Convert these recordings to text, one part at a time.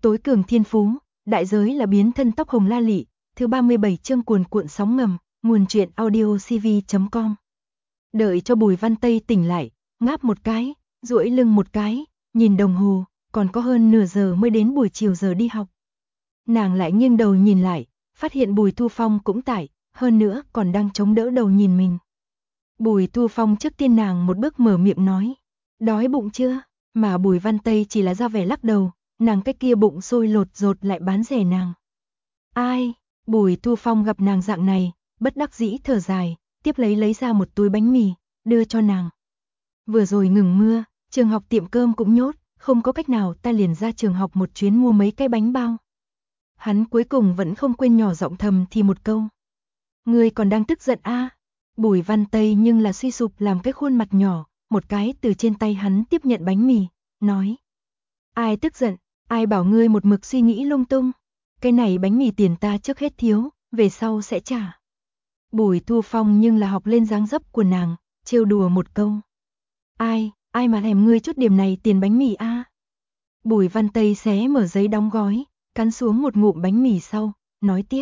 Tối cường thiên phú, đại giới là biến thân tóc hồng la lị, thứ 37 chương cuồn cuộn sóng ngầm, nguồn truyện audiocv.com. Đợi cho Bùi Văn Tây tỉnh lại, ngáp một cái, duỗi lưng một cái, nhìn đồng hồ, còn có hơn nửa giờ mới đến buổi chiều giờ đi học. Nàng lại nghiêng đầu nhìn lại, phát hiện Bùi Thu Phong cũng tại, hơn nữa còn đang chống đỡ đầu nhìn mình. Bùi Thu Phong trước tiên nàng một bước mở miệng nói, đói bụng chưa? Mà Bùi Văn Tây chỉ là ra vẻ lắc đầu, nàng cái kia bụng sôi lột dột lại bán rẻ nàng. Ai? Bùi Thu Phong gặp nàng dạng này, bất đắc dĩ thở dài, tiếp lấy ra một túi bánh mì, đưa cho nàng. Vừa rồi ngừng mưa, trường học tiệm cơm cũng nhốt, không có cách nào ta liền ra trường học một chuyến mua mấy cái bánh bao. Hắn cuối cùng vẫn không quên nhỏ giọng thầm thì một câu. Ngươi còn đang tức giận a? Bùi Văn Tây nhưng là suy sụp làm cái khuôn mặt nhỏ, một cái từ trên tay hắn tiếp nhận bánh mì, nói. Ai tức giận, ai bảo ngươi một mực suy nghĩ lung tung. Cái này bánh mì tiền ta trước hết thiếu, về sau sẽ trả. Bùi Thu Phong nhưng là học lên dáng dấp của nàng, trêu đùa một câu. Ai mà thèm ngươi chút điểm này tiền bánh mì a? Bùi Văn Tây xé mở giấy đóng gói, cắn xuống một ngụm bánh mì sau, nói tiếp.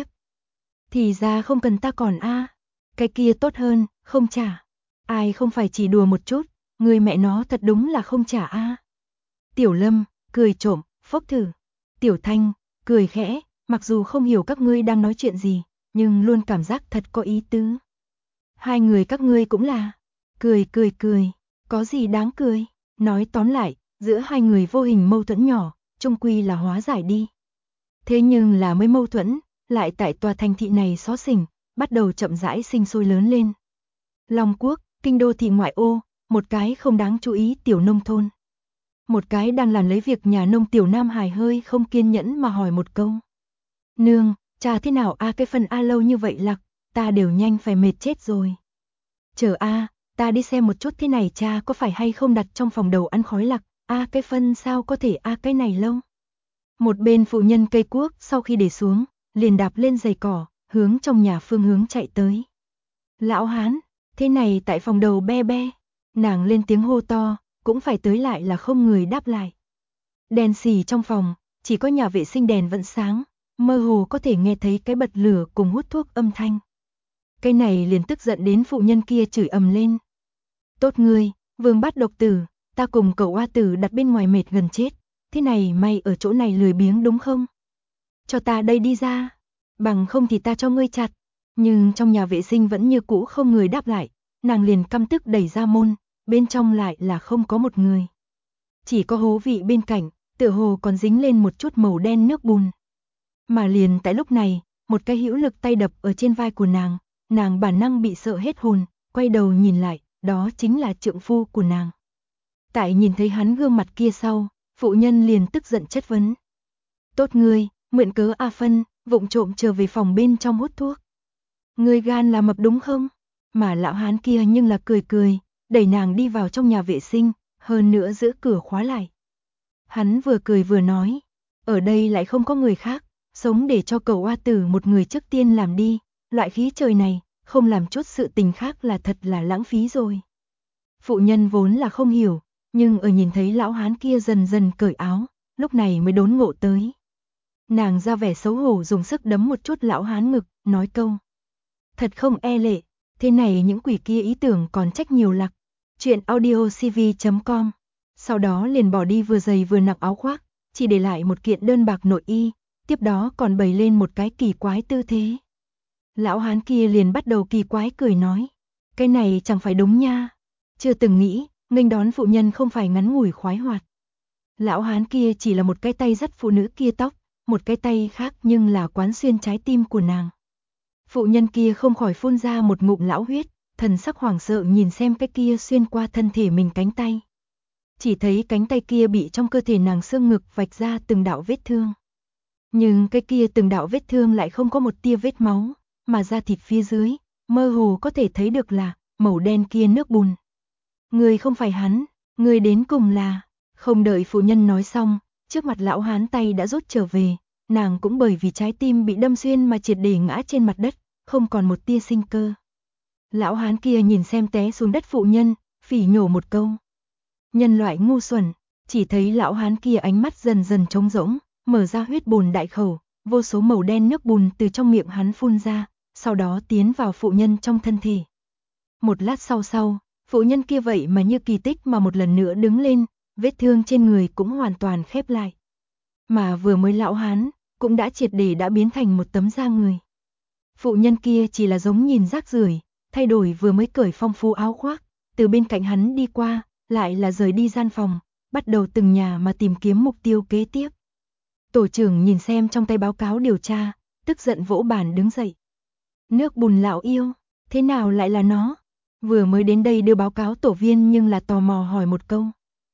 Thì ra không cần ta còn a, cái kia tốt hơn, không trả. Ai không phải chỉ đùa một chút, người mẹ nó thật đúng là không trả a. Tiểu Lâm, cười trộm, phốc thử. Tiểu Thanh, cười khẽ, mặc dù không hiểu các ngươi đang nói chuyện gì, nhưng luôn cảm giác thật có ý tứ. Hai người các ngươi cũng là, cười, có gì đáng cười, nói tóm lại, giữa hai người vô hình mâu thuẫn nhỏ, chung quy là hóa giải đi. Thế nhưng là mới mâu thuẫn, lại tại tòa thành thị này xó xỉnh, bắt đầu chậm rãi sinh sôi lớn lên. Long Quốc, kinh đô thị ngoại ô, một cái không đáng chú ý tiểu nông thôn. Một cái đang làm lấy việc nhà nông tiểu Nam Hải hơi không kiên nhẫn mà hỏi một câu. Nương, trà thế nào a? Cái phần a lâu như vậy lặc, ta đều nhanh phải mệt chết rồi. Chờ a, ta đi xem một chút thế này cha có phải hay không đặt trong phòng đầu ăn khói lặc, a cái phân sao có thể a cái này lâu. Một bên phụ nhân cây cuốc sau khi để xuống, liền đạp lên giày cỏ, hướng trong nhà phương hướng chạy tới. Lão hán, thế này tại phòng đầu be be, nàng lên tiếng hô to, cũng phải tới lại là không người đáp lại. Đèn xì trong phòng, chỉ có nhà vệ sinh đèn vẫn sáng, mơ hồ có thể nghe thấy cái bật lửa cùng hút thuốc âm thanh. Cái này liền tức giận đến phụ nhân kia chửi ầm lên. Tốt ngươi, vương bắt độc tử, ta cùng cậu oa tử đặt bên ngoài mệt gần chết, thế này mày ở chỗ này lười biếng đúng không? Cho ta đây đi ra, bằng không thì ta cho ngươi chặt. Nhưng trong nhà vệ sinh vẫn như cũ không người đáp lại, nàng liền căm tức đẩy ra môn, bên trong lại là không có một người. Chỉ có hố vị bên cạnh, tựa hồ còn dính lên một chút màu đen nước bùn. Mà liền tại lúc này, một cái hữu lực tay đập ở trên vai của nàng bản năng bị sợ hết hồn, quay đầu nhìn lại, đó chính là trượng phu của nàng. Tại nhìn thấy hắn gương mặt kia sau, phụ nhân liền tức giận chất vấn. Tốt ngươi, mượn cớ A Phân, vụng trộm trở về phòng bên trong hút thuốc. Ngươi gan là mập đúng không? Mà lão hán kia nhưng là cười, đẩy nàng đi vào trong nhà vệ sinh, hơn nữa giữ cửa khóa lại. Hắn vừa cười vừa nói, ở đây lại không có người khác, sống để cho cậu oa tử một người trước tiên làm đi, loại khí trời này, không làm chút sự tình khác là thật là lãng phí rồi. Phụ nhân vốn là không hiểu, nhưng ở nhìn thấy lão hán kia dần dần cởi áo, lúc này mới đốn ngộ tới. Nàng ra vẻ xấu hổ dùng sức đấm một chút lão hán ngực, nói câu. Thật không e lệ, thế này những quỷ kia ý tưởng còn trách nhiều lặc. Chuyện audiocv.com. Sau đó liền bỏ đi vừa dày vừa nặng áo khoác, chỉ để lại một kiện đơn bạc nội y, tiếp đó còn bày lên một cái kỳ quái tư thế. Lão hán kia liền bắt đầu kỳ quái cười nói. Cái này chẳng phải đúng nha. Chưa từng nghĩ, nghênh đón phụ nhân không phải ngắn ngủi khoái hoạt. Lão hán kia chỉ là một cái tay dắt phụ nữ kia tóc, một cái tay khác nhưng là quán xuyên trái tim của nàng. Phụ nhân kia không khỏi phun ra một ngụm lão huyết, thần sắc hoảng sợ nhìn xem cái kia xuyên qua thân thể mình cánh tay. Chỉ thấy cánh tay kia bị trong cơ thể nàng xương ngực vạch ra từng đạo vết thương. Nhưng cái kia từng đạo vết thương lại không có một tia vết máu, mà da thịt phía dưới, mơ hồ có thể thấy được là màu đen kia nước bùn. Người không phải hắn, người đến cùng là. Không đợi phụ nhân nói xong, trước mặt lão hán tay đã rút trở về, nàng cũng bởi vì trái tim bị đâm xuyên mà triệt để ngã trên mặt đất, không còn một tia sinh cơ. Lão hán kia nhìn xem té xuống đất phụ nhân, phỉ nhổ một câu. Nhân loại ngu xuẩn, chỉ thấy lão hán kia ánh mắt dần dần trống rỗng, mở ra huyết bùn đại khẩu, vô số màu đen nước bùn từ trong miệng hắn phun ra, sau đó tiến vào phụ nhân trong thân thể. Một lát sau, phụ nhân kia vậy mà như kỳ tích mà một lần nữa đứng lên, vết thương trên người cũng hoàn toàn khép lại. Mà vừa mới lão hán, cũng đã triệt để đã biến thành một tấm da người. Phụ nhân kia chỉ là giống nhìn rác rưởi, thay đổi vừa mới cởi phong phú áo khoác, từ bên cạnh hắn đi qua, lại là rời đi gian phòng, bắt đầu từng nhà mà tìm kiếm mục tiêu kế tiếp. Tổ trưởng nhìn xem trong tay báo cáo điều tra, tức giận vỗ bàn đứng dậy. Nước bùn lão yêu, thế nào lại là nó? Vừa mới đến đây đưa báo cáo tổ viên nhưng là tò mò hỏi một câu.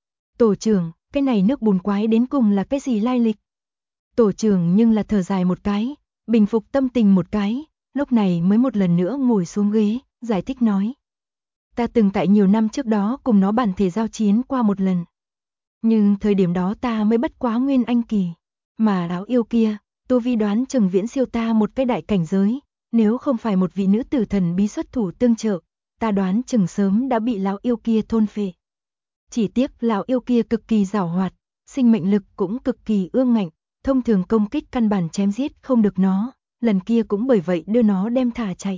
Tổ trưởng, cái này nước bùn quái đến cùng là cái gì lai lịch? Tổ trưởng nhưng là thở dài một cái, bình phục tâm tình một cái, lúc này mới một lần nữa ngồi xuống ghế, giải thích nói. Ta từng tại nhiều năm trước đó cùng nó bản thể giao chiến qua một lần. Nhưng thời điểm đó ta mới bất quá nguyên anh kỳ, mà lão yêu kia, tu vi đoán chừng viễn siêu ta một cái đại cảnh giới, nếu không phải một vị nữ tử thần bí xuất thủ tương trợ, ta đoán chừng sớm đã bị lão yêu kia thôn phệ. Chỉ tiếc lão yêu kia cực kỳ giàu hoạt, sinh mệnh lực cũng cực kỳ ương ngạnh, thông thường công kích căn bản chém giết không được nó, lần kia cũng bởi vậy đưa nó đem thả chạy.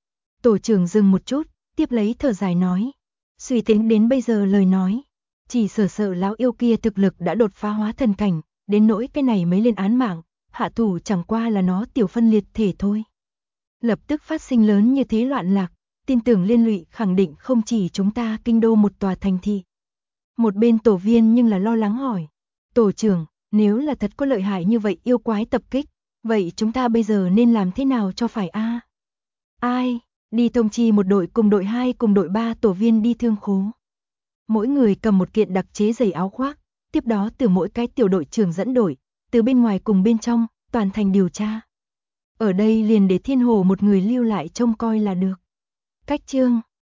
Tổ trưởng dừng một chút, tiếp lấy thở dài nói, suy tính đến bây giờ lời nói, chỉ sợ lão yêu kia thực lực đã đột phá hóa thần cảnh, đến nỗi cái này mới lên án mạng, hạ thủ chẳng qua là nó tiểu phân liệt thể thôi. Lập tức phát sinh lớn như thế loạn lạc, tin tưởng liên lụy khẳng định không chỉ chúng ta kinh đô một tòa thành thị. Một bên tổ viên nhưng là lo lắng hỏi, tổ trưởng, nếu là thật có lợi hại như vậy yêu quái tập kích, vậy chúng ta bây giờ nên làm thế nào cho phải a? Ai, đi thông chi một đội cùng đội 2 cùng đội 3 tổ viên đi thương khố. Mỗi người cầm một kiện đặc chế giày áo khoác, tiếp đó từ mỗi cái tiểu đội trưởng dẫn đội, từ bên ngoài cùng bên trong, toàn thành điều tra. Ở đây liền để Thiên Hồ một người lưu lại trông coi là được. Cách chương